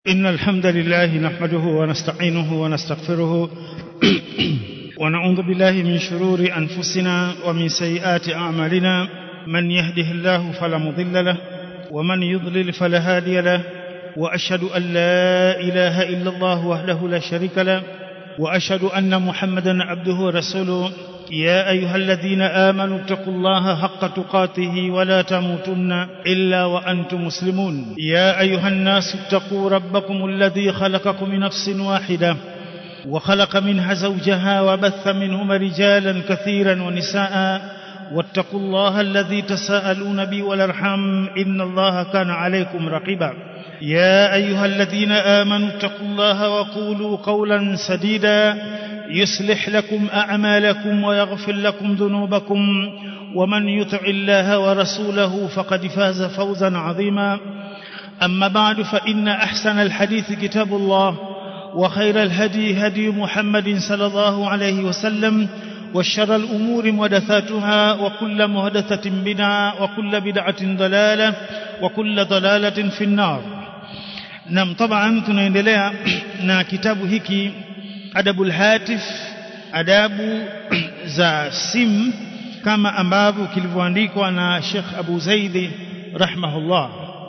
إن الحمد لله نحمده ونستعينه ونستغفره ونعوذ بالله من شرور أنفسنا ومن سيئات أعمالنا من يهده الله فلا مضل له ومن يضلل فلا هادي له وأشهد أن لا إله إلا الله وحده لا شريك له وأشهد أن محمدا عبده ورسوله يا أيها الذين آمنوا اتقوا الله حق تقاته ولا تموتن إلا وأنتم مسلمون يا أيها الناس اتقوا ربكم الذي خلقكم من نفس واحدة وخلق منها زوجها وبث منهما رجالا كثيرا ونساء واتقوا الله الذي تساءلون به والأرحام إن الله كان عليكم رقيبا يا أيها الذين آمنوا اتقوا الله وقولوا قولا سديدا يصلح لكم أعمالكم ويغفر لكم ذنوبكم ومن يطع الله ورسوله فقد فاز فوزا عظيما أما بعد فإن أحسن الحديث كتاب الله وخير الهدي هدي محمد صلى الله عليه وسلم وشر الأمور محدثاتها وكل محدثة بدعة وكل بدعة ضلالة وكل ضلالة في النار. نعم طبعا tunaendelea na kitabu hiki Adabul Hatif, adabu za simu, kama ambavyo kilivyoandikwa na Sheikh Abu Zaidi rahimahullah.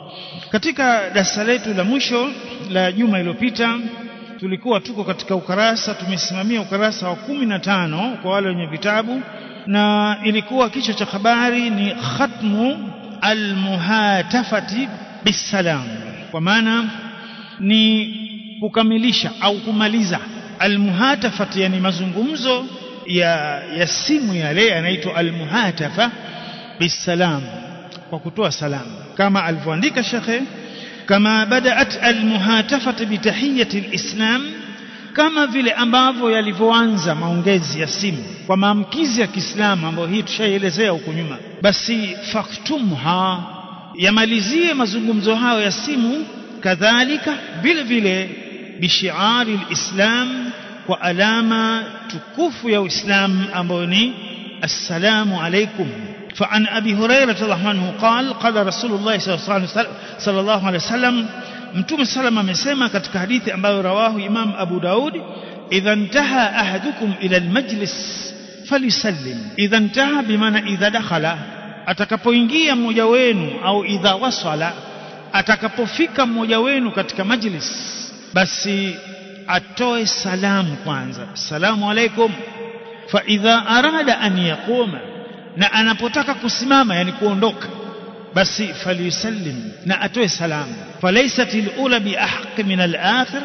Katika darasa letu la mwisho la juma iliyopita tulikuwa tuko katika tumesimamia ukurasa wa 15 kwa wale wenye vitabu, na ilikuwa kichwa cha habari ni khatmu almuhatafati bisalam, kwa maana ni kukamilisha au kumaliza almuhatafati, yani mazungumzo ya simu yale yanaitwa almuhatafa bisalam, kwa kutoa salamu, kama alivyoandika shekhe, kama badaat almuhatafati bitahiyati alislam, kama vile ambavyo yalivyoanza maongezi ya simu kwa maamkizi ya Kiislamu, ambayo hii tushaelezea huko nyuma. Basi faktumha, yamalizie mazungumzo hayo ya simu, kadhalika vile vile bishiari alislam, kwa alama tukufu ya Uislamu ambayo ni assalamu alaykum. فعن أبي هريرة رضي الله عنه قال قال رسول الله صلى الله عليه وسلم, Mtume salama amesema katika hadithi ambayo rawahu Imam Abu Daud, idha intaha ahadukum ila almajlis falisallim. Idha intaha bimaana idha dakhala, atakapoingia mmoja wenu, au idha wasala, atakapofika mmoja wenu katika majlis, basi atoe salamu kwanza, assalamu alaykum. Fa idha arada an yaquma, na anapotaka kusimama, yani kuondoka, basi falisallim, na atoe salamu. Falaysat alula bi ahq min al-akhir,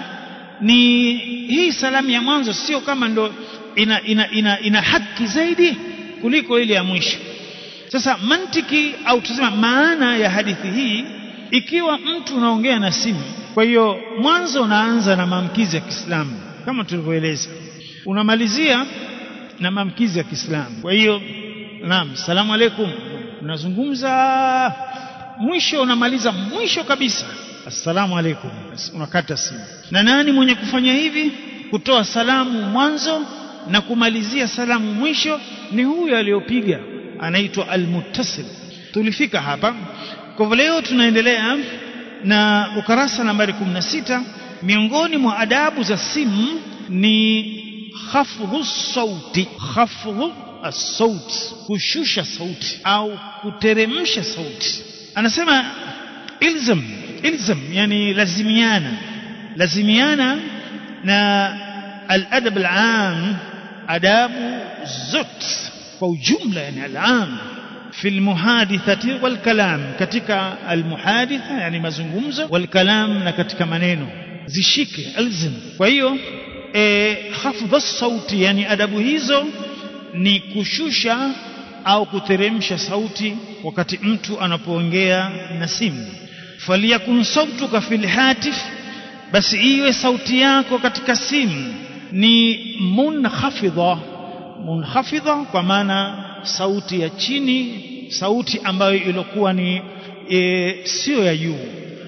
ni hii salamu ya mwanzo sio kama ndo ina haki zaidi kuliko ile ya mwisho. Sasa mantiki au tuseme maana ya hadithi hii, ikiwa mtu unaongea na simu, kwa hiyo mwanzo unaanza na maamkizi ya Kiislamu kama tulivyoeleza, unamalizia na maamkizi ya Kiislamu. Kwa hiyo naam, salamu alaykum, unazungumza, mwisho unamaliza mwisho kabisa, assalamu alaykum, unakata simu. Na nani mwenye kufanya hivi, kutoa salamu mwanzo na kumalizia salamu mwisho? Ni huyo aliyopiga, anaitwa almuttasil. Tulifika hapa. Kwa leo tunaendelea na ukurasa nambari 16. Miongoni mwa adabu za simu ni khafdhu sauti, khafdhu as-saut, kushusha sauti au kuteremsha sauti. Anasema ilzam, yani lazimiana na al-adab al-aam, adabu zote kwa ujumla, yani al-aam fi al-muhadithati wal kalam, katika al-muhaditha yani mazungumzo, wal kalam, na katika maneno zishike, alzim. Kwa hiyo khafdhu as-sauti, yani adabu hizo ni kushusha au kuteremsha sauti wakati mtu anapoongea na simu. Faliyakun sautuka fil hatif, basi iwe sauti yako katika simu ni munkhafidha, kwa maana sauti ya chini, sauti ambayo ilikuwa ni sio ya juu.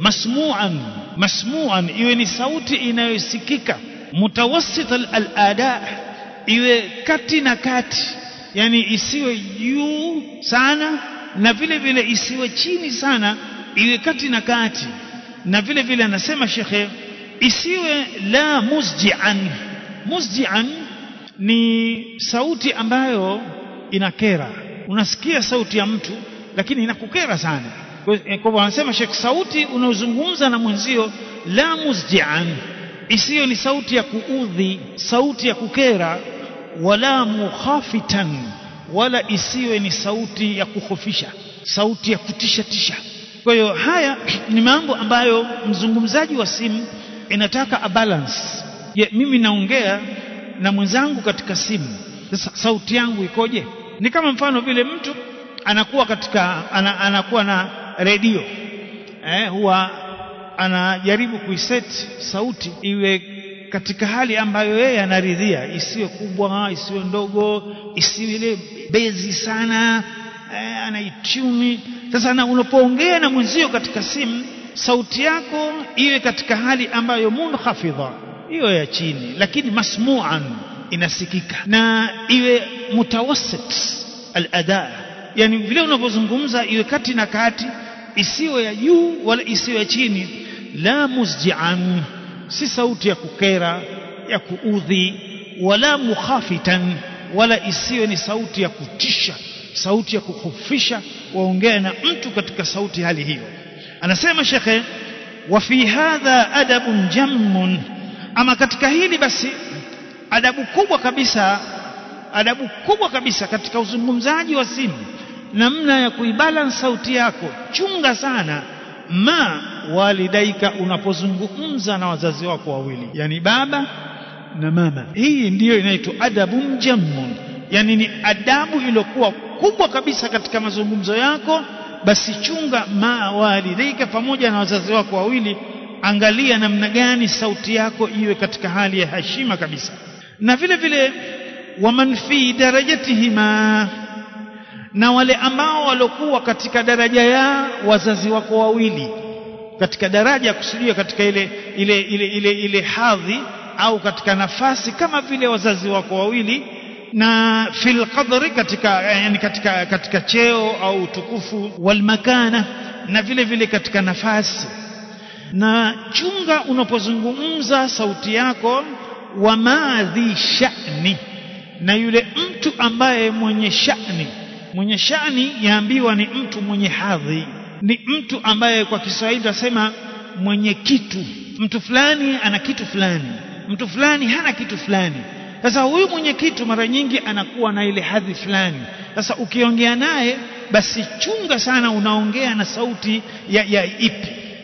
Masmu'an, iwe ni sauti inayosikika. Mutawassit al-ada, iwe kati na kati, yani isiwe juu sana na vile vile isiwe chini sana, iwe kati na kati. Na vile vile anasema shekhe, isiwe la muzji'an. Muzji'an ni sauti ambayo inakera. Unasikia sauti ya mtu lakini inakukera sana. Kwa hivyo anasema Sheikh, sauti unaozungumza na mwenzio la muzji'an, isiyo ni sauti ya kuudhi, sauti ya kukera, wala mukhafitan, wala isiwe ni sauti ya kukhofisha, sauti ya kutisha tisha. Kwa hiyo haya ni mambo ambayo mzungumzaji wa simu inataka a balance. Je, mimi naongea na mwenzangu katika simu, sasa sauti yangu ikoje? Ni kama mfano vile mtu anakuwa na redio, huwa anajaribu kuiset sauti iwe katika hali ambayo yeye anaridhia, isiwe kubwa, isiwe ndogo, isiwe ile bezi sana, anaituni. Sasa unapoongea na mwenzio katika simu, sauti yako iwe katika hali ambayo munkhafidha, hiyo ya chini, lakini masmu'an, inasikika, na iwe mutawassit al-ada, yani vile unavyozungumza iwe kati na kati, isiwe ya juu wala isiwe ya chini. La muzji'an, si sauti ya kukera, ya kuudhi, wala mukhafitan, wala isiwe ni sauti ya kutisha, sauti ya kukhofisha. Waongea na mtu katika sauti hali hiyo. Anasema shekhe, wa fi hadha adabun jammun, ama katika hili basi adabu kubwa kabisa katika uzungumzaji wa simu, namna ya kuibalance sauti yako. Chunga sana ma walidaika, unapozungumza na wazazi wako wawili, yani baba na mama. Hii ndiyo inaitwa adabun jammun, yani ni adabu iliyokuwa kubwa kabisa katika mazungumzo yako. Basi chunga ma walidaika, pamoja na wazazi wako wawili. Angalia namna gani sauti yako iwe katika hali ya heshima kabisa. Na vile vile waman fi darajatihima, na wale ambao walikuwa katika daraja ya wazazi wako wawili, katika daraja kusudia katika ile hadhi au katika nafasi kama vile wazazi wako wawili, na fil qadri, katika cheo au tukufu, wal makana, na vile vile katika nafasi. Na chunga unapozungumza sauti yako, wa madhi sha'ni, na yule mtu ambaye mwenye sha'ni yaambiwa ni mtu mwenye hadhi, ni mtu ambaye kwa Kiswahili tunasema mwenye kitu. Mtu fulani ana kitu fulani, mtu fulani hana kitu fulani. Sasa huyu mwenye kitu mara nyingi anakuwa na ile hadhi fulani. Sasa ukiongea naye basi chunga sana unaongea na sauti ya ipi.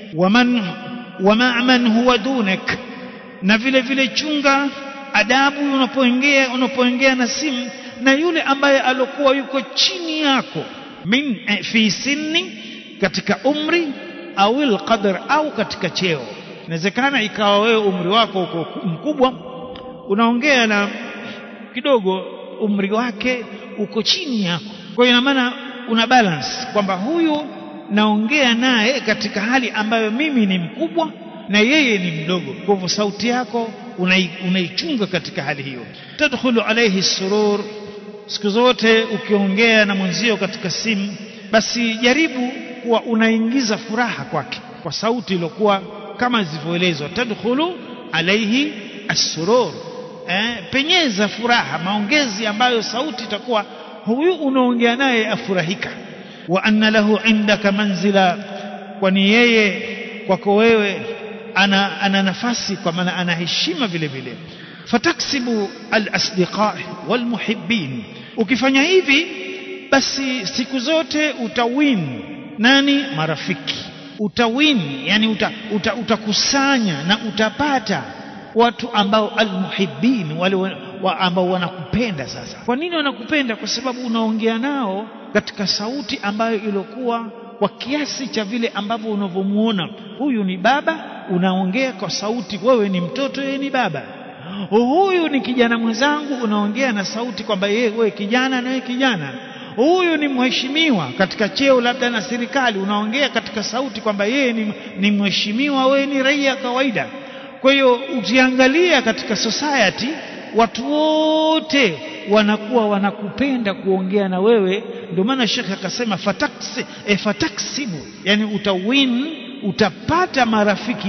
Waman huwa dunak, na vile vile chunga adabu unapoongea na simu na yule ambaye alokuwa yuko chini yako, min fi sinni, katika umri, au alqadr, au katika cheo. Inawezekana ikawa wewe umri wako uko mkubwa, unaongea na kidogo umri wake uko chini yako. Kwa hiyo ina maana una balance kwamba huyu naongea naye katika hali ambayo mimi ni mkubwa na yeye ni mdogo. Kwa hivyo sauti yako unaichunga katika hali hiyo. Tadkhulu alayhi surur, siku zote ukiongea na mwenzio katika simu, basi jaribu kuwa unaingiza furaha kwake kwa sauti iliyokuwa kama zilivyoelezwa. Tadkhulu alayhi as-surur, penyeza furaha, maongezi ambayo sauti itakuwa huyu unaongea naye afurahika. Wa anna lahu indaka manzila, kwani yeye kwako wewe ana nafasi, kwa maana ana heshima vile vile. Fataksibu al-asdiqa wal-muhibbin, ukifanya hivi basi siku zote utawin nani? Marafiki. Utawin, yani utakusanya na utapata watu ambao al-muhibbin, wale ambao wanakupenda. Sasa kwa nini wanakupenda? Kwa sababu unaongea nao katika sauti ambayo ilikuwa kwa kiasi cha vile ambavyo unavyomuona huyu ni baba, unaongea kwa sauti, wewe ni mtoto, yeye ni baba. Huyu ni kijana mwenzangu, unaongea na sauti kwamba wewe kijana na yeye kijana. Huyu ni mheshimiwa katika cheo labda na serikali, unaongea katika sauti kwamba yeye ni mheshimiwa, wewe ni raia kawaida. Kwa hiyo ukiangalia katika society, watu wote wanakuwa wanakupenda kuongea na wewe. Ndio maana Sheikh akasema fataksibu, yani utapata marafiki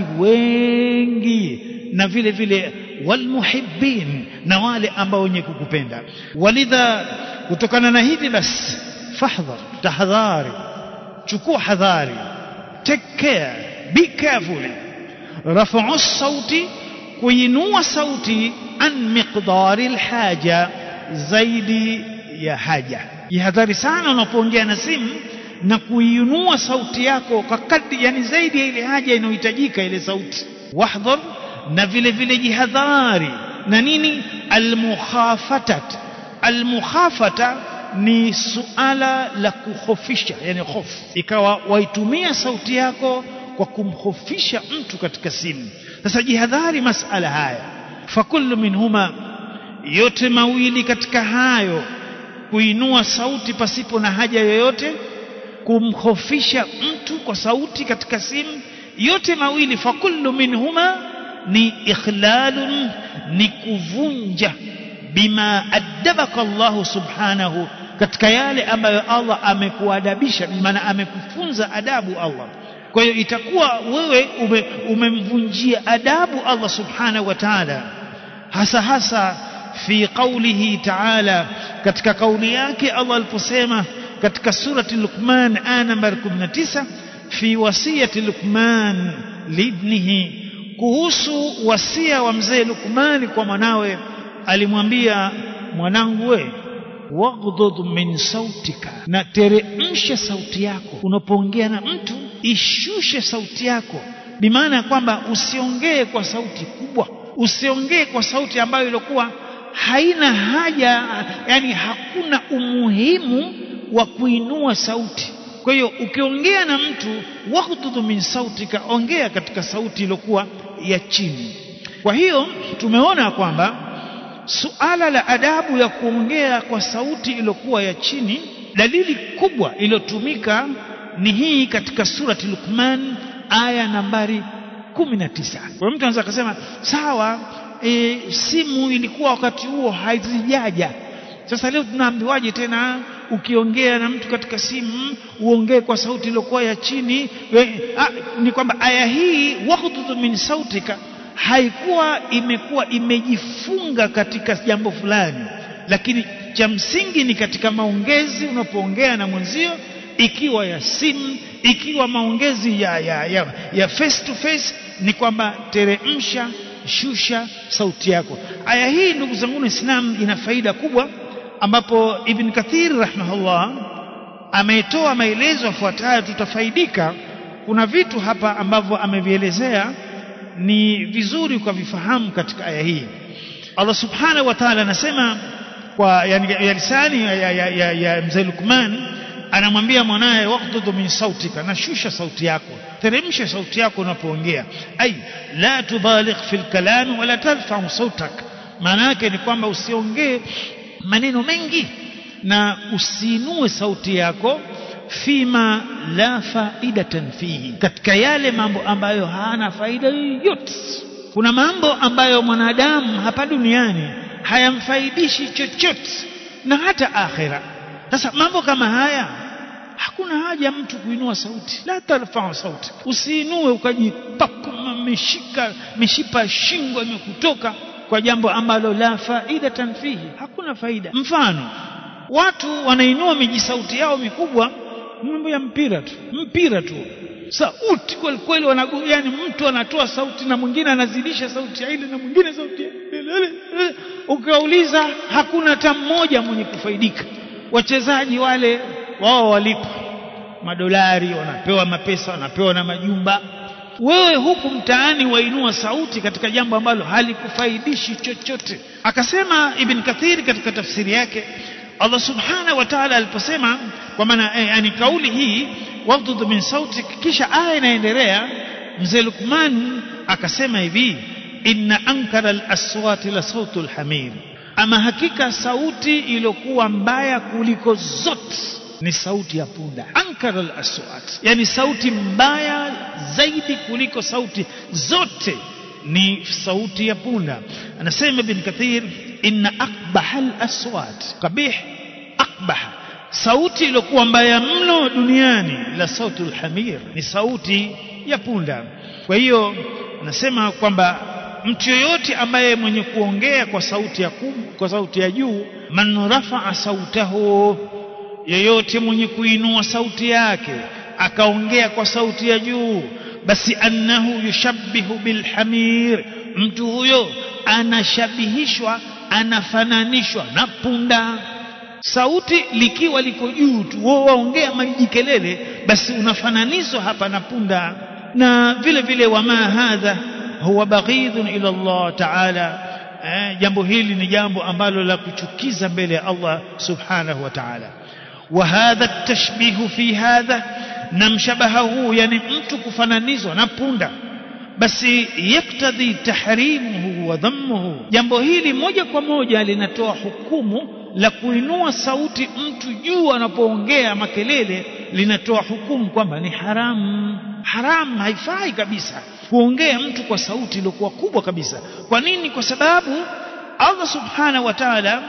wengi, na vile vile walmuhibbin, na wale ambao wenye kukupenda. Walidha, kutokana na hivi basi, fahdhar, tahadhari, chukua hadhari, take care, be careful. Raf'u sauti, kuinua sauti, an miqdari alhaja, zaidi ya haja. Jihadhari sana unapoongea na simu na kuinua sauti yako kwa kadri, yani zaidi ya ile haja inayohitajika ile sauti. Wahdhar, na vile vile jihadhari na nini? Almukhafatat. Almukhafata ni suala la kukhofisha, yani hofu, ikawa waitumia sauti yako kwa kumkhofisha mtu katika simu. Sasa jihadhari masala haya. Fakullu minhuma, yote mawili katika hayo, kuinua sauti pasipo na haja yoyote, kumkhofisha mtu kwa sauti katika simu, yote mawili, fakullu minhuma ni ikhlalun, ni kuvunja bima adabaka Allah subhanahu, katika yale ambayo Allah amekuadabisha, maana amekufunza adabu Allah. Kwa hiyo itakuwa wewe umemvunjia adabu Allah subhanahu wa ta'ala, hasa fi qawlihi ta'ala, katika kauli yake Allah aliposema katika surati Luqman aya namba 19, fi wasiyati Luqman libnihi, kuhusu wasia wa mzee Luqman kwa mwanawe. Alimwambia, mwanangu we, waghdud min sautika, na teremsha sauti yako unapoongea na mtu, ishushe sauti yako, bimaana kwamba usiongee kwa sauti kubwa, usiongee kwa sauti ambayo ilikuwa haina haja, yani hakuna umuhimu wa kuinua sauti. Kwa hiyo ukiongea na mtu, waghdud min sautika, ongea katika sauti iliyokuwa ya chini. Kwa hiyo tumeona kwamba suala la adabu ya kuongea kwa sauti iliyokuwa ya chini, dalili kubwa iliyotumika ni hii katika surati Luqman aya nambari 19. Kwa mtu anaweza kusema sawa, simu ilikuwa wakati huo haizijaja, sasa leo tunaambiwaje tena ukiongea na mtu katika simu uongee kwa sauti iliyokuwa ya chini? Ni kwamba aya hii waghdud min sautika imekuwa imejifunga katika jambo fulani, lakini cha msingi ni katika maongezi unapoongea na mwenzio, ikiwa ya simu, ikiwa maongezi ya face to face, ni kwamba teremsha, shusha sauti yako. Aya hii ndugu zangu Waislamu ina faida kubwa, ambapo Ibn Kathir rahimahullah ametoa maelezo yafuatayo, tutafaidika. Kuna vitu hapa ambavyo amevielezea ni vizuri ukavifahamu katika aya hii. Allah subhanahu wa ta'ala anasema kwa ya lisani ya mzee Luqman, anamwambia mwanae, waqdud min sautika, na shusha sauti yako, teremsha sauti yako unapoongea. Ai la tubaligh fil kalam wala tarfa sautak, maana yake ni kwamba usiongee maneno mengi na usiinue sauti yako, fima la faidatan fihi, katika yale mambo ambayo hana faida yoyote. Kuna mambo ambayo mwanadamu hapa duniani hayamfaidishi chochote na hata akhira. Sasa mambo kama haya hakuna haja mtu kuinua sauti. La tarfa sauti, usiinue ukajipakuma mishipa shingo imekutoka kwa jambo ambalo la faidatan fihi, hakuna faida. Mfano, watu wanainua mijisauti yao mikubwa, mambo ya mpira tu sauti kweli kweli, yani mtu anatoa sauti na mwingine anazidisha sauti ya ile na mwingine sauti ile. Ukiuliza hakuna hata mmoja mwenye kufaidika. Wachezaji wale wao walipo madolari, wanapewa mapesa, wanapewa na majumba. Wewe huku mtaani wainua sauti katika jambo ambalo halikufaidishi chochote. Akasema Ibn Kathir katika tafsiri yake, Allah subhanahu wa ta'ala aliposema, kwa maana yani kauli hii waghdud min sautik, kisha aya inaendelea, mzee Luqman akasema hivi, inna ankara al-aswati la sautul hamir, ama hakika sauti iliyokuwa mbaya kuliko zote ni sauti ya punda. Ankara al-aswat, yani sauti mbaya zaidi kuliko sauti zote ni sauti ya punda. Anasema Ibn Kathir, inna aqbaha al-aswat, qabih aqbah, sauti iliyokuwa mbaya mno duniani, la sautul hamir, ni sauti ya punda. Kwa hiyo nasema kwamba mtu yoyote ambaye mwenye kuongea kwa sauti ya juu, man rafa'a sautahu, yeyote mwenye kuinua sauti yake akaongea kwa sauti ya juu, basi annahu yushabbihu bilhamir, mtu huyo anashabihishwa, anafananishwa na punda. Sauti likiwa liko juu tu, wewe waongea majikelele, basi unafananishwa hapa na punda. Na vile vile wama hadha huwa baghidun ila Allah ta'ala, jambo hili ni jambo ambalo la kuchukiza mbele ya Allah subhanahu wa ta'ala. Wa hadha at-tashbihu fi hadha, na mshabaha huu, yani mtu kufananizwa na punda, basi yaktadhi tahrimuhu wa dhammuhu, jambo hili moja kwa moja linatoa hukumu la kuinua sauti mtu juu anapoongea makelele, linatoa hukumu kwamba ni haramu. Haramu, haifai kabisa kuongea mtu kwa sauti iliyokuwa kubwa kabisa. Kwa nini? Kwa sababu Allah subhanahu wa ta'ala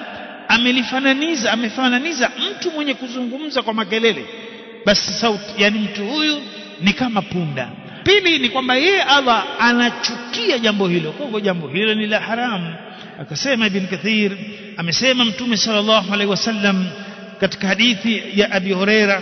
amefananiza mtu mwenye kuzungumza kwa makelele, basi sauti, yani mtu huyu ni kama punda. Pili ni kwamba yeye Allah anachukia jambo hilo, kwa hivyo jambo hilo ni la haramu. Akasema Ibn Kathir, amesema Mtume sallallahu alaihi wasallam katika hadithi ya Abi Huraira,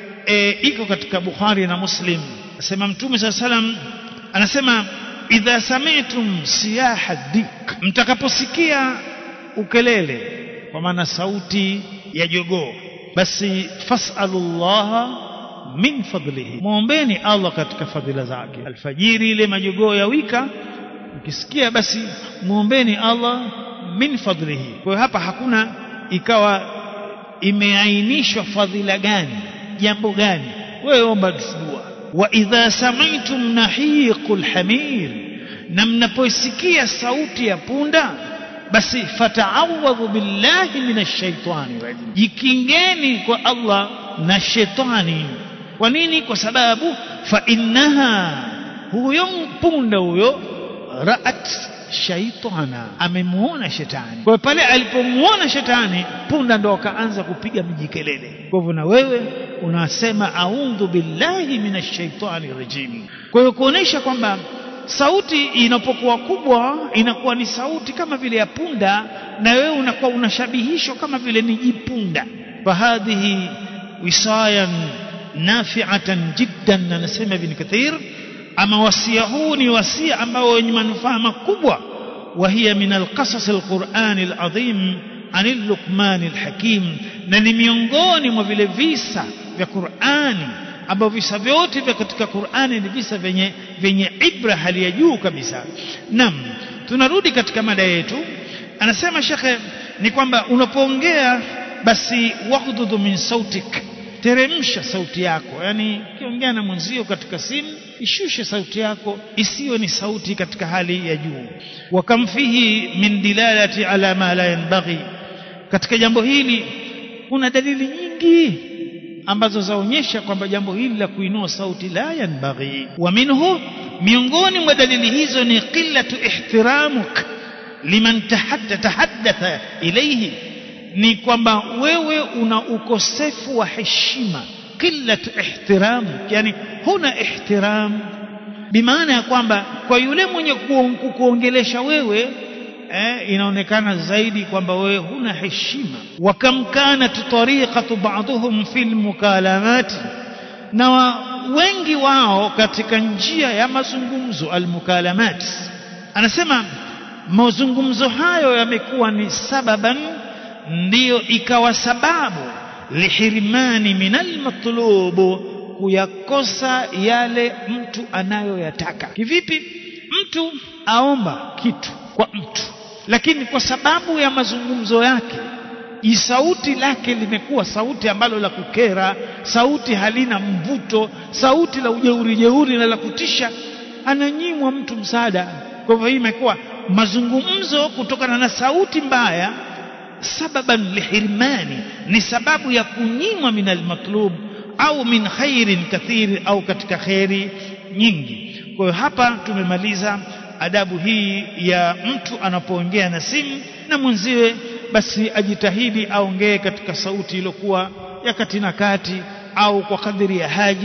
iko katika Bukhari na Muslim. Asema Mtume sallallahu alaihi wasallam, anasema idha sami'tum siyaha dik, mtakaposikia ukelele, kwa maana sauti ya jogoo, basi fas'alullaha min fadlihi, muombeni Allah katika fadhila zake. Alfajiri ile majogoo ya wika, ukisikia basi muombeni Allah min fadlihi. Kwa hiyo hapa hakuna ikawa imeainishwa fadhila gani, jambo gani, wewe omba dua. Wa idha sami'tum nahiqul hamir, na mnaposikia sauti ya punda, basi fata'awadhu billahi minash shaitani rajim, jikingeni kwa Allah na shetani. Kwa nini? Kwa sababu fa innaha, huyo punda huyo, ra'at shaitana, amemuona shetani. Kwa pale alipomuona shetani, punda ndo akaanza kupiga mijikelele. Kwa hivyo na wewe unasema a'udhu billahi minash shaitani rajim. Kwa hiyo kuonesha kwamba sauti inapokuwa kubwa inakuwa ni sauti kama vile ya punda, na wewe unakuwa unashabihishwa kama vile ni jipunda. Fahadhihi wisayan nafi'atan jiddan, anasema Ibn Kathir, ama wasia huu ni wasia ambao wenye manufaa makubwa. Wa hiya min alqasas alquran alazim anil Luqman alhakim, na ni miongoni mwa vile visa vya Qur'ani ambao visa vyote vya katika Qur'ani ni visa vyenye ibra hali ya juu kabisa. Naam, tunarudi katika mada yetu. Anasema shekhe ni kwamba unapoongea basi waghdud min sautik, teremsha sauti yako, yani ukiongea na mwenzio katika simu ishushe sauti yako, isiyo ni sauti katika hali ya juu. Wa kam fihi min dilalati ala ma la yanbaghi, katika jambo hili kuna dalili nyingi ambazo zaonyesha kwamba jambo hili la kuinua sauti la yanbaghi. Wa minhu, miongoni mwa dalili hizo ni qillatu ihtiramuk liman tahaddatha ilayhi, ni kwamba wewe una ukosefu wa heshima. Qillatu ihtiram, yani huna ihtiram, bimaana ya kwamba kwa yule mwenye kukuongelesha wewe inaonekana zaidi kwamba wewe huna heshima. Wa kam kanat tariqatu ba'dhum fil mukalamat, na wengi wao katika njia ya mazungumzo, almukalamat, anasema mazungumzo hayo yamekuwa ni sababan, ndiyo ikawa sababu lihirmani minal matlubu, kuyakosa yale mtu anayoyataka. Kivipi? Mtu aomba kitu kwa mtu, lakini kwa sababu ya mazungumzo yake, sauti lake limekuwa sauti ambalo la kukera, sauti halina mvuto, sauti la ujeuri na la kutisha, ananyimwa mtu msaada. Kwa hivyo hii imekuwa mazungumzo kutokana na sauti mbaya, sababan lihirmani, ni sababu ya kunyimwa minal matlub au min khairin kathir, au katika khairi nyingi. Kwa hiyo hapa tumemaliza adabu hii ya mtu anapoongea na simu na mwenziwe, basi ajitahidi aongee katika sauti iliyokuwa ya kati na kati, au kwa kadiri ya haja,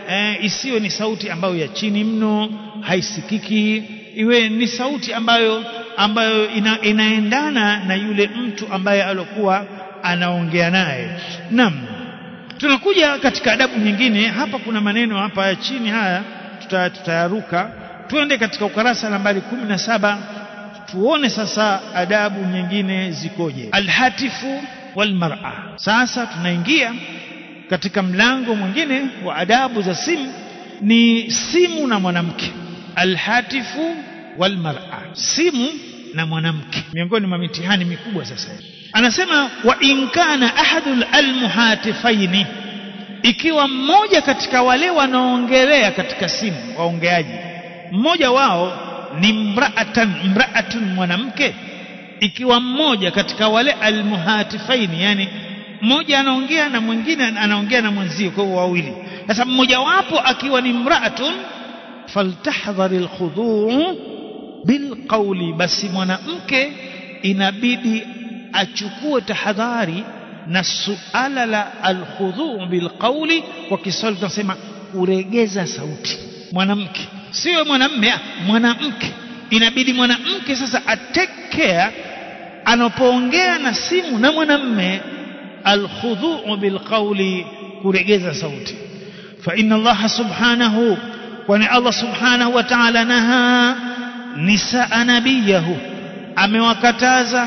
isiwe ni sauti ambayo ya chini mno, haisikiki, iwe ni sauti ambayo inaendana na yule mtu ambaye alokuwa anaongea naye. Naam, tunakuja katika adabu nyingine. Hapa kuna maneno hapa ya chini, haya tutayaruka, tuende katika ukurasa nambari 17 tuone sasa adabu nyingine zikoje. Alhatifu wal mar'a. Sasa tunaingia katika mlango mwingine wa adabu za simu, ni simu na mwanamke. Alhatifu wal mar'a, simu na mwanamke, miongoni mwa mitihani mikubwa sasa. Anasema wa in kana ahadul almuhatifaini, ikiwa mmoja katika wale wanaoongelea katika simu, waongeaji, mmoja wao ni mra'atun, mwanamke, ikiwa mmoja katika wale almuhatifaini, yani mmoja anaongea na mwingine anaongea na mwenzie, kwa wawili. Sasa mmoja wapo akiwa ni mra'atun, faltahdharil khuduu bilqawli, basi mwanamke inabidi achukue tahadhari na suala la alkhudhu bilqawli. Kwa Kiswahili tunasema kuregeza sauti. Mwanamke, sio mwanamume, mwanamke. Inabidi mwanamke sasa atake care anapoongea na simu na mwanamume, alkhudhu bilqawli, kuregeza sauti. Fa inna Allah subhanahu, kwani Allah subhanahu wa ta'ala naha nisaa nabiyahu, amewakataza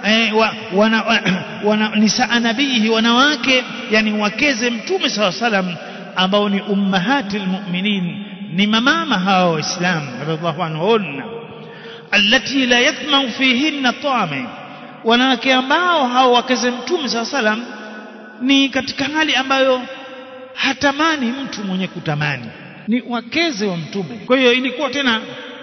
nisaa nabihi, wanawake, yani wakeze mtume sallallahu alaihi wasallam, ambao ni ummahatil mu'minin, ni mamama hao waislamu radhiallahu anhunna, allati la yathmau fihinna ta'ama, wanawake ambao hao wakeze mtume sallallahu alaihi wasallam ni katika hali ambayo hatamani mtu mwenye kutamani, ni wakeze wa mtume. Kwa hiyo ilikuwa tena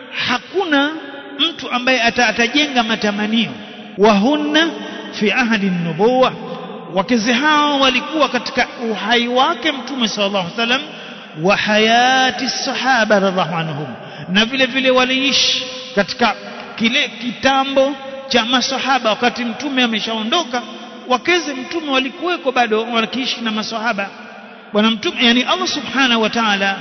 hakuna mtu ambaye atajenga matamanio. Wahunna fi ahadi nubuwa, wakeze hao walikuwa katika uhai wake mtume sallallahu alaihi wasallam, wa hayati sahaba radhiallahu anhum, na vile vile waliishi katika kile kitambo cha masahaba. Wakati mtume ameshaondoka, wakeze mtume walikuweko bado wakiishi na masahaba. Bwana mtume, yani Allah subhanahu wa ta'ala,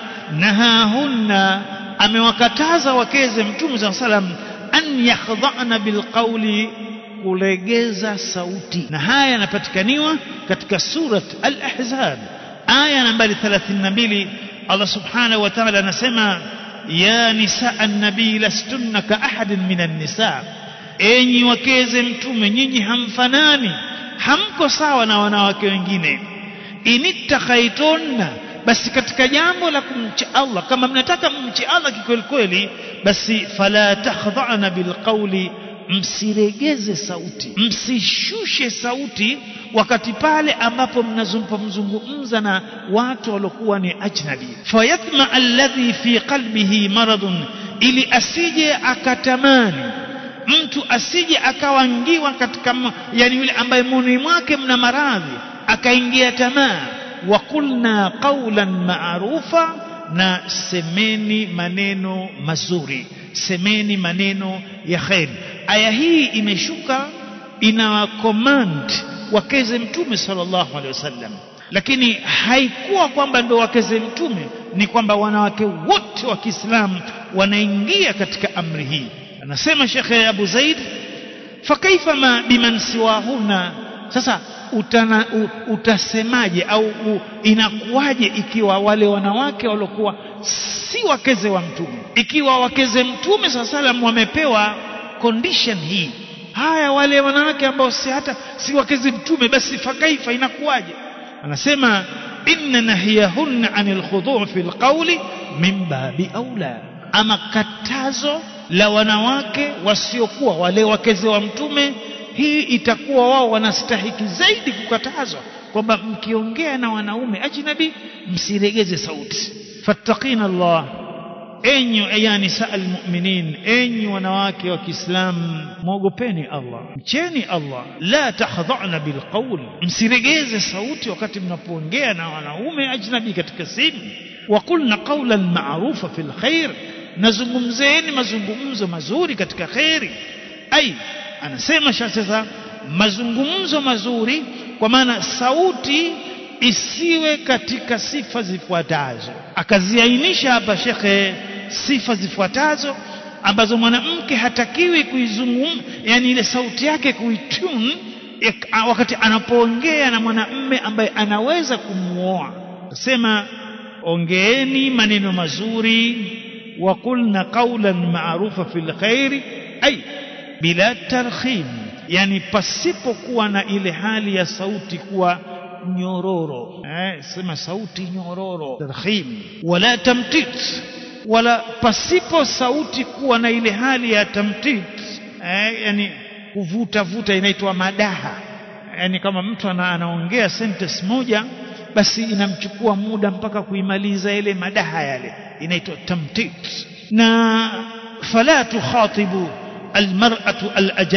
nahahunna, amewakataza wakeze mtume sallallahu alaihi wasallam, an yakhdha'na bilqawli, kulegeza sauti. Na haya yanapatikaniwa katika surat al-Ahzab aya nambari 32. Allah subhanahu wa ta'ala anasema, ya nisaa an-nabii lastunna ka ahadin minan nisaa, enyi wakeze mtume, nyinyi hamfanani, hamko sawa na wanawake wengine. Inittakhaytunna, basi katika jambo la kumcha Allah, kama mnataka mche Allah kikweli kweli, basi fala takhdha'na bilqawli, msiregeze sauti, msishushe sauti wakati pale ambapo mnazungumza na watu waliokuwa ni ajnabi. Fayatma alladhi fi qalbihi maradun, ili asije akatamani mtu, asije akawangiwa katika, yani yule ambaye moyoni mwake mna maradhi akaingia tamaa. Wa qulna qawlan ma'rufa, na semeni maneno mazuri, semeni maneno ya khair. Aya hii imeshuka ina command wakeze mtume sallallahu alaihi wasallam, lakini haikuwa kwamba ndio wakeze mtume, ni kwamba wanawake wote wa Kiislamu wanaingia katika amri hii. Anasema Sheikh Abu Zaid, fa kaifa ma biman siwahuna, sasa utasemaje au inakuwaje ikiwa wale wanawake waliokuwa si wakeze wa mtume, ikiwa wakeze mtume sallallahu alaihi wasallam wamepewa condition hii, haya wale wanawake ambao si wakeze mtume, basi fakaifa, inakuwaje? Anasema inna nahiyahunna anil khudhu' fil qawli min babi aula, ama katazo la wanawake wasiokuwa wale wakeze wa mtume, hii itakuwa wao wanastahiki zaidi kukatazwa, kwamba mkiongea na wanaume ajnabi msiregeze sauti. Fattaqina Allah, enyi ayani sa'al mu'minin, enyi wanawake wa Kiislamu, muogopeni Allah, mcheni Allah. La takhdha'na bilqawl, msiregeze sauti wakati mnapoongea na wanaume ajnabi katika simu. Wa qulna qawlan ma'rufa fil khair, nazungumzeni mazungumzo mazuri katika khairi. Ai, anasema sasa mazungumzo mazuri, kwa maana sauti isiwe katika sifa zifuatazo. Akaziainisha hapa shekhe sifa zifuatazo ambazo mwanamke hatakiwi kuizungumza, yani ile sauti yake kuitune wakati anapoongea na mwanamume ambaye anaweza kumuoa. Sema ongeeni maneno mazuri, wa qulna qawlan ma'rufa fil khairi, ay bila tarkhim, yani pasipokuwa na ile hali ya sauti kuwa nyororo. Sema sauti nyororo, tarkhim. Wala tamtit, wala pasipo sauti kuwa na ile hali ya tamtit, yani kuvuta vuta, inaitwa madaha. Yani kama mtu anaongea sentence moja basi inamchukua muda mpaka kuimaliza ile madaha yale, inaitwa tamtit. Na fala tukhatibu almar'atu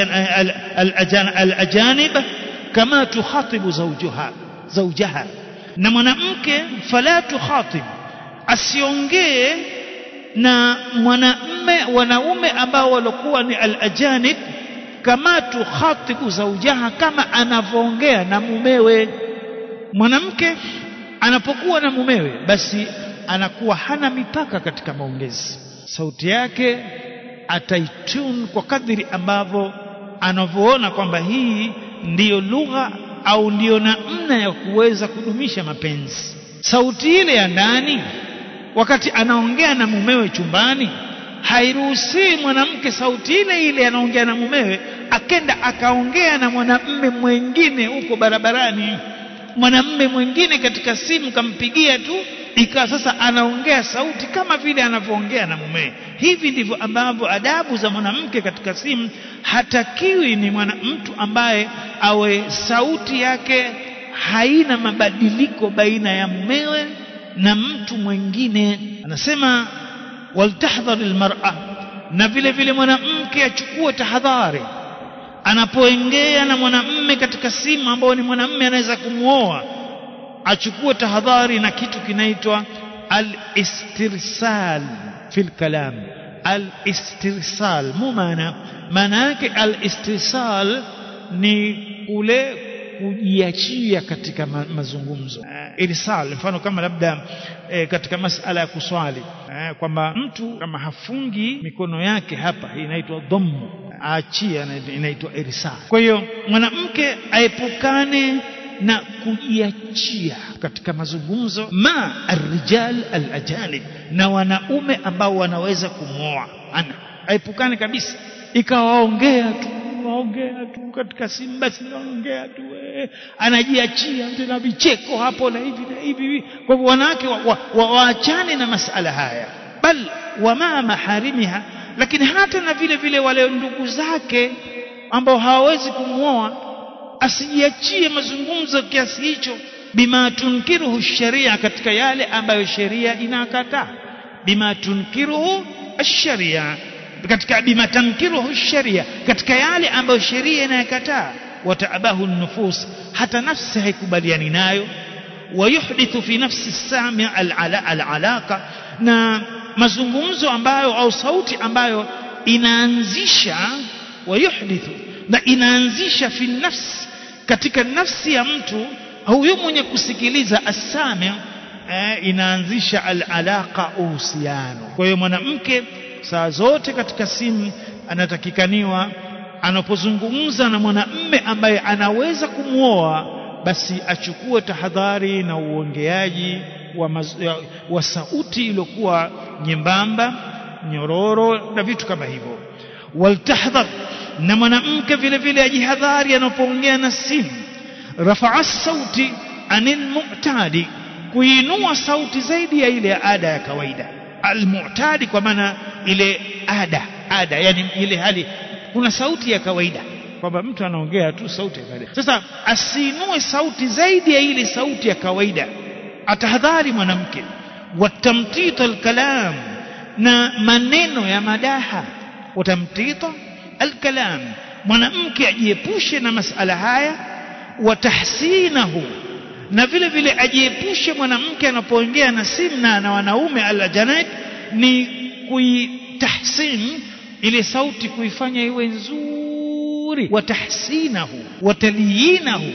alajanib kama tukhatibu zawjaha. Na mwanamke fala tukhatib, asiongee na wanaume ambao walikuwa ni alajanib kama tukhatibu zawjaha, kama anavyoongea na mumewe. Mwanamke anapokuwa na mumewe basi anakuwa hana mipaka katika maongezi. Sauti yake ataitune kwa kadiri ambavyo anavyoona kwamba hii ndiyo lugha au ndiyo namna ya kuweza kudumisha mapenzi. Sauti ile ya ndani wakati anaongea na mumewe chumbani, hairuhusi mwanamke sauti ile ile anaongea na mumewe akenda akaongea na mwanamume mwingine huko barabarani, mwanamume mwingine katika simu kampigia tu, ikawa sasa anaongea sauti kama vile anavyoongea na mumewe. Hivi ndivyo ambavyo adabu za mwanamke katika simu. Hatakiwi ni mtu ambaye awe sauti yake haina mabadiliko baina ya mumewe na mtu mwingine. Anasema waltahdhar almar'a, na vile vile mwanamke achukue tahadhari anapoongea na mwanamume katika simu ambao ni mwanamume anaweza kumuoa. Achukue tahadhari na kitu kinaitwa al-istirsal fil kalam. Al-istirsal maana yake al-istirsal ni kule kujiachia katika mazungumzo. Irsal mfano kama labda katika masala ya kuswali, kwamba mtu kama hafungi mikono yake hapa, inaitwa dhammu, aachia, inaitwa irsal. Kwa hiyo mwanamke aepukane na kujiachia katika mazungumzo arrijal alajanib, na wanaume ambao wanaweza kumwoa. Aepukane kabisa, ikawaongea tu katika simu, basi anaongea tu, anajiachia tena vicheko hapo na hivi na hivi. Kwa hivyo wanawake waachane na masala haya, bal wama maharimiha, lakini hata na vile vile wale ndugu zake ambao hawawezi kumuoa, asijiachie mazungumzo kiasi hicho. Bima tunkiruhu sharia, katika yale ambayo sheria inakataa. Bima tunkiruhu ash-sharia, katika bima tankiruhu sharia, katika yale ambayo sheria inayakataa. Wataabahu an-nufus, hata nafsi haikubaliani nayo. Wayuhdithu fi nafsi as-sami' al-alaqa, na mazungumzo ambayo au sauti ambayo inaanzisha, wayuhdithu, na inaanzisha fi nafsi, katika nafsi ya mtu huyo mwenye kusikiliza, as-sami' inaanzisha al-alaqa, uhusiano. Kwa hiyo mwanamke saa zote katika simu anatakikaniwa anapozungumza na mwanamume ambaye anaweza kumuoa, basi achukue tahadhari na uongeaji wa sauti iliyokuwa nyembamba, nyororo na vitu kama hivyo. Waltahdhar, na mwanamke vile vile ajihadhari anapoongea na simu, rafa'a sauti anil mu'tadi, kuinua sauti zaidi ya ile ada ya kawaida. Al-mu'tadi kwa maana ile ada, yani ile hali, kuna sauti ya kawaida kwamba mtu anaongea tu sauti ya kawaida. Sasa asinue sauti zaidi ya ile sauti ya kawaida. Atahadhari mwanamke. Watamtita al-kalam, na maneno ya madaha. Watamtita al-kalam, mwanamke ajiepushe na masala haya. Watahsinahu, na vile vile ajiepushe mwanamke anapoongea na simu na wanaume al-ajanib, ni kuitahsin ile sauti, kuifanya iwe nzuri. Watahsinahu wataliyinahu,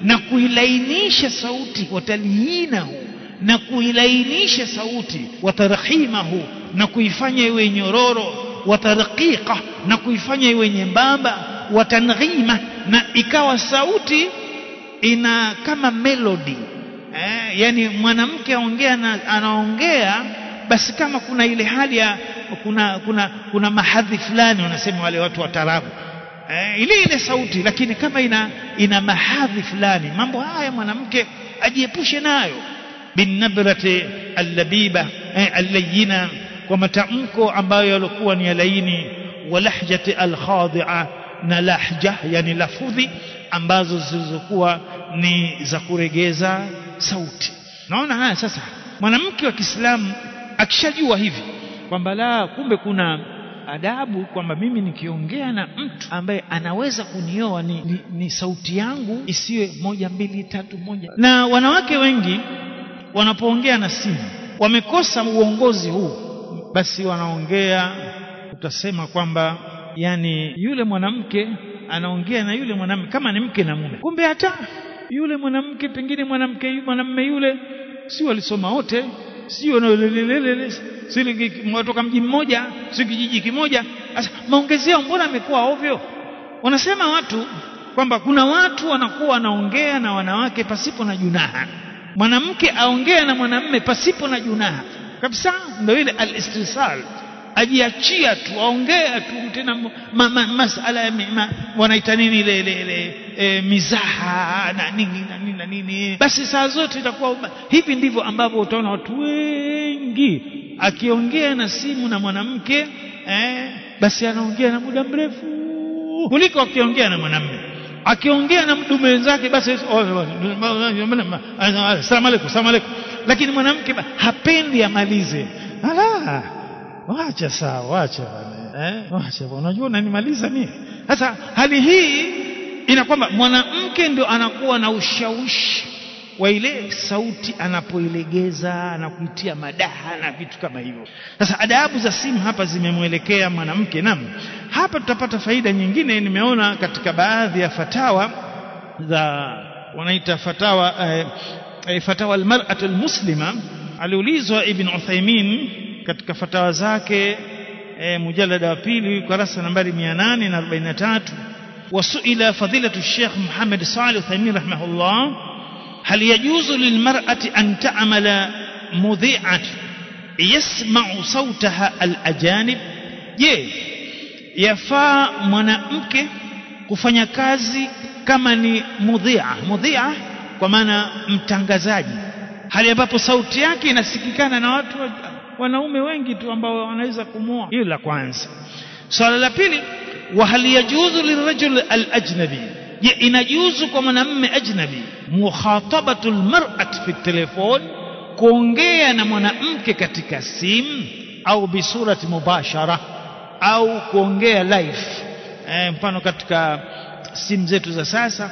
na kuilainisha sauti, watalhinahu, na kuilainisha sauti, watarhimahu, na kuifanya iwe nyororo, watarqiqa, na kuifanya iwe nyembamba, watanghima, na ikawa sauti ina kama melody. Yani mwanamke anaongea basi kama kuna ile hali ya kuna mahadhi fulani wanasema wale watu wa tarabu, ile sauti, lakini kama ina mahadhi fulani. Mambo haya mwanamke ajiepushe nayo. Binabrati allabiba allayina, kwa matamko ambayo yalikuwa ni laini, walahjati alkhadi'a, na lahja yani lafudhi ambazo zilizokuwa ni za kuregeza sauti. Naona haya sasa, mwanamke wa Kiislamu akishajua hivi kwamba la, kumbe kuna adabu kwamba mimi nikiongea na mtu ambaye anaweza kunioa ni sauti yangu isiwe 1 2 3 1. Na wanawake wengi wanapoongea na simu wamekosa uongozi huu, basi wanaongea, utasema kwamba yani yule mwanamke anaongea na yule mwanamume kama ni mke na mume, kumbe hata yule mwanamke pengine mwanamume yule si walisoma wote, sio kutoka mji mmoja, si kijiji kimoja. Sasa maongezi yao mbona yamekuwa ovyo? Wanasema watu kwamba kuna watu wanakuwa wanaongea na wanawake pasipo na junaha, mwanamke aongea na mwanamume pasipo na junaha kabisa, ndio ile al-istisal, ajiachia tu, aongea tu, tena masala wanaita nini ile mizaha na nini, basi saa zote itakuwa hivi. Ndivyo ambavyo utaona watu wengi akiongea na simu na mwanamke basi anaongea na muda mrefu kuliko akiongea na mwanamume. Akiongea na mdume wenzake basi asalamu alaykum, lakini mwanamke hapendi amalize. Wacha sawa, wacha unajua unanimaliza mimi. Sasa hali hii ina kwamba mwanamke ndio anakuwa na ushawishi wa ile sauti anapoilegeza na kuitia madaha na vitu kama hivyo. Sasa adabu za simu hapa zimemwelekea mwanamke. Naam, hapa tutapata faida nyingine. Nimeona katika baadhi ya fatawa za wanaita fatawa almar'atu almuslima, aliulizwa Ibn Uthaymeen katika fatawa zake mujallada wa 2 kurasa nambari 843, wasuila fadilatu Sheikh Muhammad Salih Uthaymeen rahimahullah, hal yajuzu lilmar'ati an ta'mala mudhi'at yasma'u sawtaha alajanib? Je, yafaa mwanamke kufanya kazi kama ni mudhi'a kwa maana mtangazaji, hali ambapo sauti yake inasikikana na watu wanaume wengi tu ambao wanaweza kumuoa? Hilo la kwanza. Swala la pili, wa hal yajuzu lirajul alajnabi, je, inajuzu kwa mwanamume ajnabi mukhatabatu almar'at fi telefon, kuongea na mwanamke katika simu, au bi surati mubashara, au kuongea live? Mfano katika simu zetu za sasa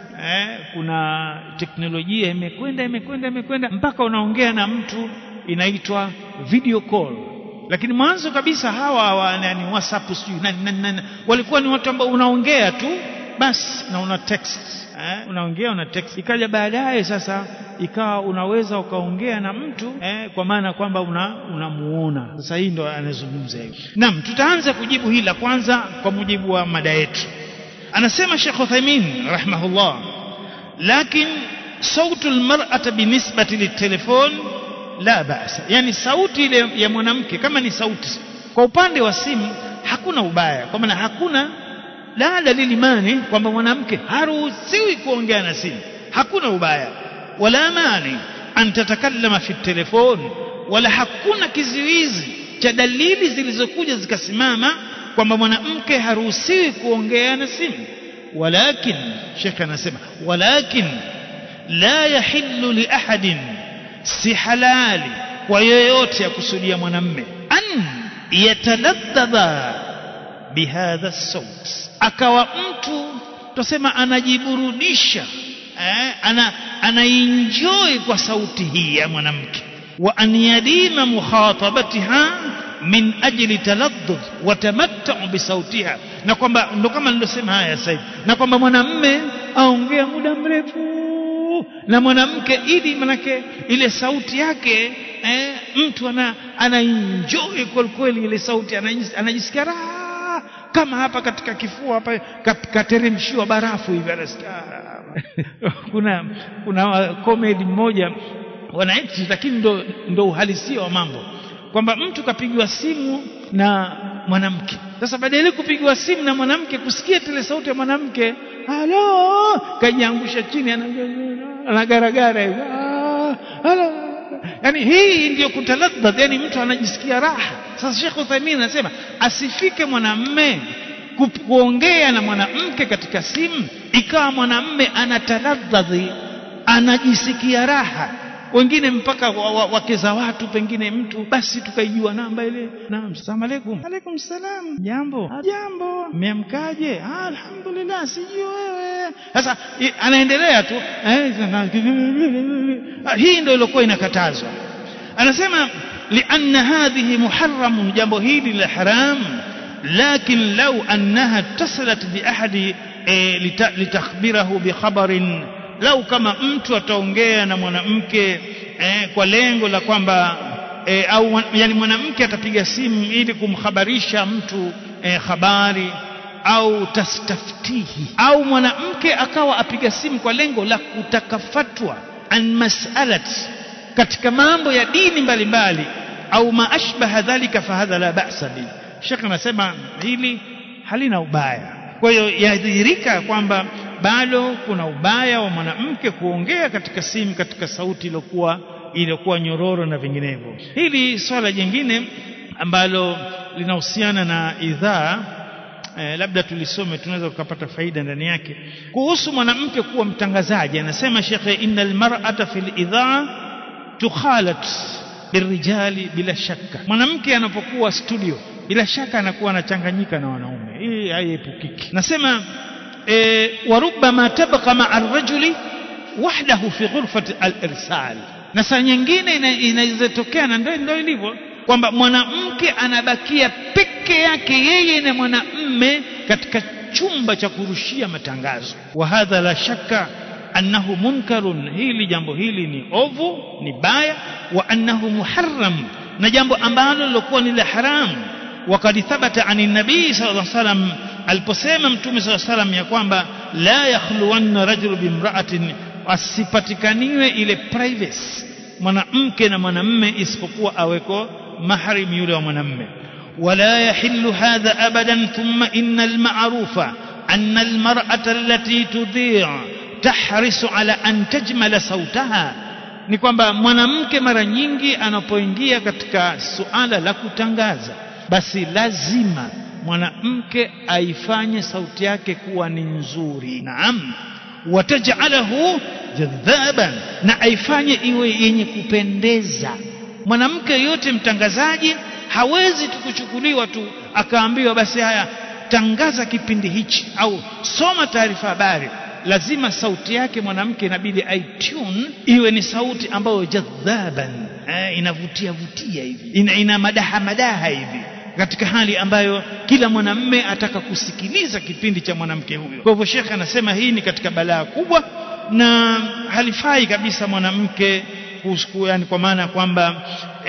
kuna teknolojia imekwenda mpaka unaongea na mtu inaitwa video call. Lakini mwanzo kabisa hawa ni WhatsApp walikuwa ni watu ambao unaongea tu basi na una text, unaongea una text. Ikaja baadaye sasa ikawa unaweza ukaongea na mtu kwa maana kwamba unamuona. Sasa hii ndo anazungumza hivi. Naam, tutaanza kujibu hili la kwanza kwa mujibu wa mada yetu. Anasema Sheikh Uthaymeen rahimahullah, lakin sautu almar'ati binisbati litelefon la ba'sa, yani sauti ile ya mwanamke kama ni sauti kwa upande wa simu hakuna ubaya, kwa maana hakuna la dalili mani kwamba mwanamke haruhusiwi kuongea na simu, hakuna ubaya. Wala mani an tatakallama fi telefon, wala hakuna kizuizi cha dalili zilizokuja zikasimama kwamba mwanamke haruhusiwi kuongea na simu. Walakin Sheikh anasema, walakin la yahillu li ahadin, si halali kwa yeyote ya kusudia mwanamume an yataladdha bihadha saut, akawa mtu tusema anajiburudisha anaenjoy kwa sauti hii ya mwanamke, wa an yadima mukhatabatiha min ajli taladdud wa tamattu bi sautiha, na kwamba ndo kama nilosema haya sasa hivi, na kwamba mwanamume aongea muda mrefu na mwanamke, ili manake ile sauti yake mtu ana enjoy kweli ile sauti, anajisikia raha kama hapa katika kifua hapa kateremshiwa barafu hivi anasikia. kuna comedy mmoja wanaiti, lakini ndo uhalisia wa mambo, kwamba mtu kapigiwa simu na mwanamke. Sasa badala kupigwa simu na mwanamke, kusikia ile sauti ya mwanamke, halo, kajiangusha chini, anagaragara hivi, halo. Yani hii ndio kutaladhadh, yani mtu anajisikia raha. Sasa Sheikh Uthaymeen anasema asifike mwanamume kuongea na mwanamke katika simu ikawa mwanamume anataladhadhi, anajisikia raha. Wengine mpaka wake za watu, pengine mtu basi tukaijua namba ile, naam, asalamu alaykum. Alaykum salam, jambo, mmeamkaje? Alhamdulillah, sijui wewe. Sasa anaendelea tu, hii ndio ilikuwa inakatazwa. Anasema lianna hadhihi muharram, jambo hili la haram, lakin law annaha tasalat bi ahadi litakhbirahu bi khabarin, lau kama mtu ataongea na mwanamke kwa lengo la kwamba au yani mwanamke atapiga simu ili kumhabarisha mtu habari, au tastaftihi, au mwanamke akawa apiga simu kwa lengo la kutaka fatwa an mas'alat, katika mambo ya dini mbalimbali, au maashbaha dhalika, fahadha la ba'sa bi. Sheikh anasema hili halina ubaya. Kwa hiyo yadhihirika kwamba bado kuna ubaya wa mwanamke kuongea katika simu katika sauti iliyokuwa nyororo na vinginevyo. Hili swala jingine ambalo linahusiana na idhaa, labda tulisome, tunaweza kupata faida ndani yake, kuhusu mwanamke kuwa mtangazaji. Anasema Sheikh, innal mar'ata fil idhaa tukhalat birrijali bila shakka. Mwanamke anapokuwa studio bila shaka anakuwa anachanganyika na wanaume, hii haiepukiki. Nasema warubama tabqa ma'a ar-rajuli wahdahu fi ghurfati al-irsal, na saa nyingine inaweza tokea, na ndio ilivyo, kwamba mwanamke anabakia peke yake yeye na mwanamume katika chumba cha kurushia matangazo. Wa hadha la shakka annahu munkarun, hili jambo hili ni ovu, ni baya. Wa annahu muharram, na jambo ambalo lilokuwa ni la haram. Wakad thabata ani nabii sallallahu alaihi wasallam, aliposema mtume sallallahu alaihi wasallam ya kwamba la yakhluwanna rajulu bimra'atin, asipatikaniwe ile privacy mwanamke na mwanamume isipokuwa aweko mahrim yule wa mwanamume. Wala yahillu hadha abadan. Thumma innal ma'rufa anna almar'ata allati tudhi' tahrisu ala an tajmala sautaha, ni kwamba mwanamke mara nyingi anapoingia katika suala la kutangaza, basi lazima mwanamke aifanye sauti yake kuwa ni nzuri. Naam, wataj'alahu jadhaban, na aifanye iwe yenye kupendeza. Mwanamke yote mtangazaji hawezi tukuchukuliwa tu akaambiwa basi haya tangaza kipindi hichi au soma taarifa habari. Lazima sauti yake mwanamke inabidi aitune iwe ni sauti ambayo jadhaban, inavutia hivi, ina madaha hivi, katika hali ambayo kila mwanamume ataka kusikiliza kipindi cha mwanamke huyo. Kwa hivyo Sheikh anasema hii ni katika balaa kubwa, na halifai kabisa mwanamke yani, kwa maana kwamba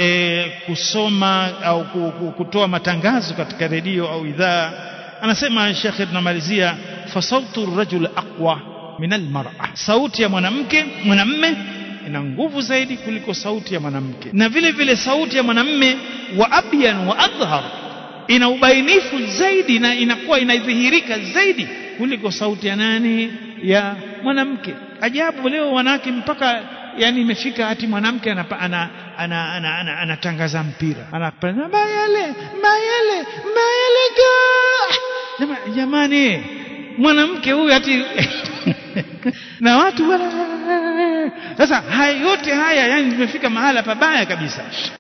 kusoma au kutoa matangazo katika redio au idhaa. Anasema Sheikh, tunamalizia, fa sautu rajul aqwa min almar'a, sauti ya mwanamume ina nguvu zaidi kuliko sauti ya mwanamke, na vile vile sauti ya mwanamume wa abyan wa adhhar, ina ubainifu zaidi na inakuwa inadhihirika zaidi kuliko sauti ya nani? Ya mwanamke. Ajabu, leo wanawake mpaka yani imefika hati mwanamke anatangaza mpira, anapenda mayele jamani, mwanamke huyu hati na watu sasa, haya yote haya yani imefika mahala pabaya kabisa.